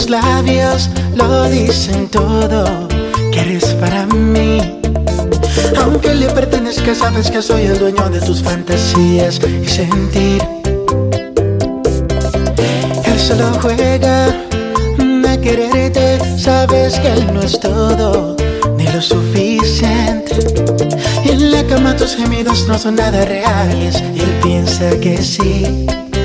tus labios lo dicen todo, que eres para mí. Aunque le pertenezca, sabes que soy el dueño de tus fantasías y sentir. Él solo juega a quererte, sabes que él no es todo ni lo suficiente. Y en la cama tus gemidos no son nada reales y él piensa que sí.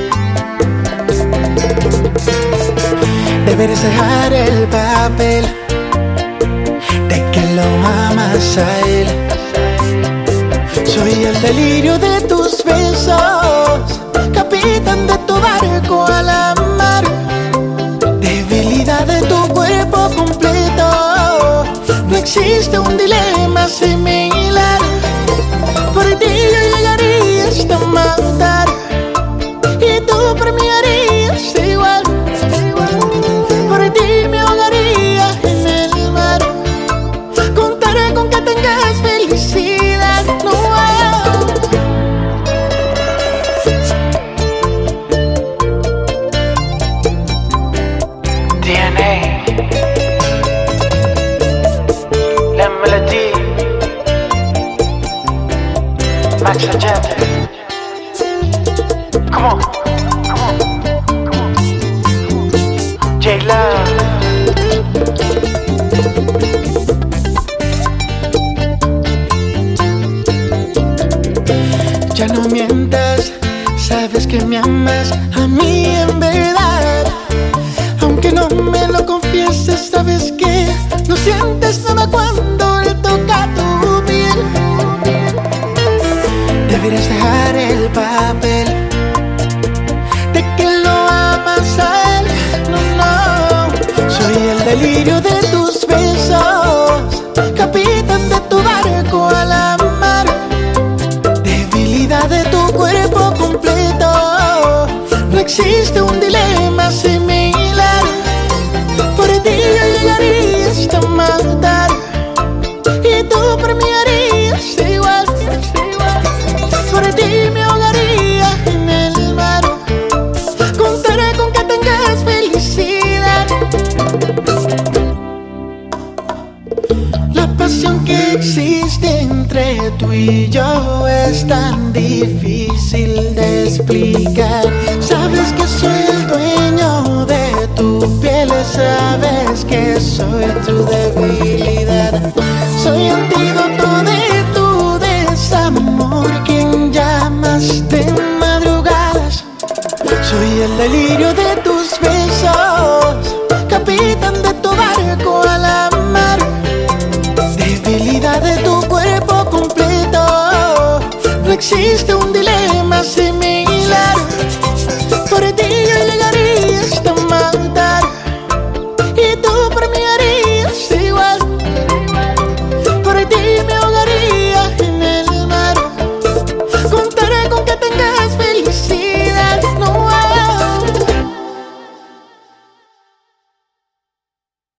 Deberes dejar el papel de que lo amas a él. Soy el delirio de tus besos, capitán de tu barco a la mar, debilidad de tu cuerpo completo. No existe un dilema similar. Por ti yo llegaría hasta matar y tú por mí harías igual. Por ti me ahogaría en el mar. Contaré con que tengas felicidad. No DNA, la melodía, Max Agente. Come on, come on, come on. J-Love. Ya no mientas, sabes que me amas a mí en verdad. Aunque no me lo confieses, sabes que no sientes nada cuando él toca tu piel. Deberías dejar el papel de que lo amas a él. No, no, soy el delirio de tus besos, capitán de tu barco a la mar, debilidad de tu cuerpo completo. No existe un dilema similar. Por ti yo llegaría hasta matar y tú por mí harías igual. Por ti me ahogaría en el mar. Contaré con que tengas felicidad. La pasión que existe entre tú y yo es tan difícil de explicar. Sabes que soy el dueño de tu piel, sabes que soy tu debilidad. Soy antídoto de tu desamor, quien llamas de madrugadas. Soy el delirio de tus besos, capitán de tu barco a la mar, debilidad de tu cuerpo completo. No existe un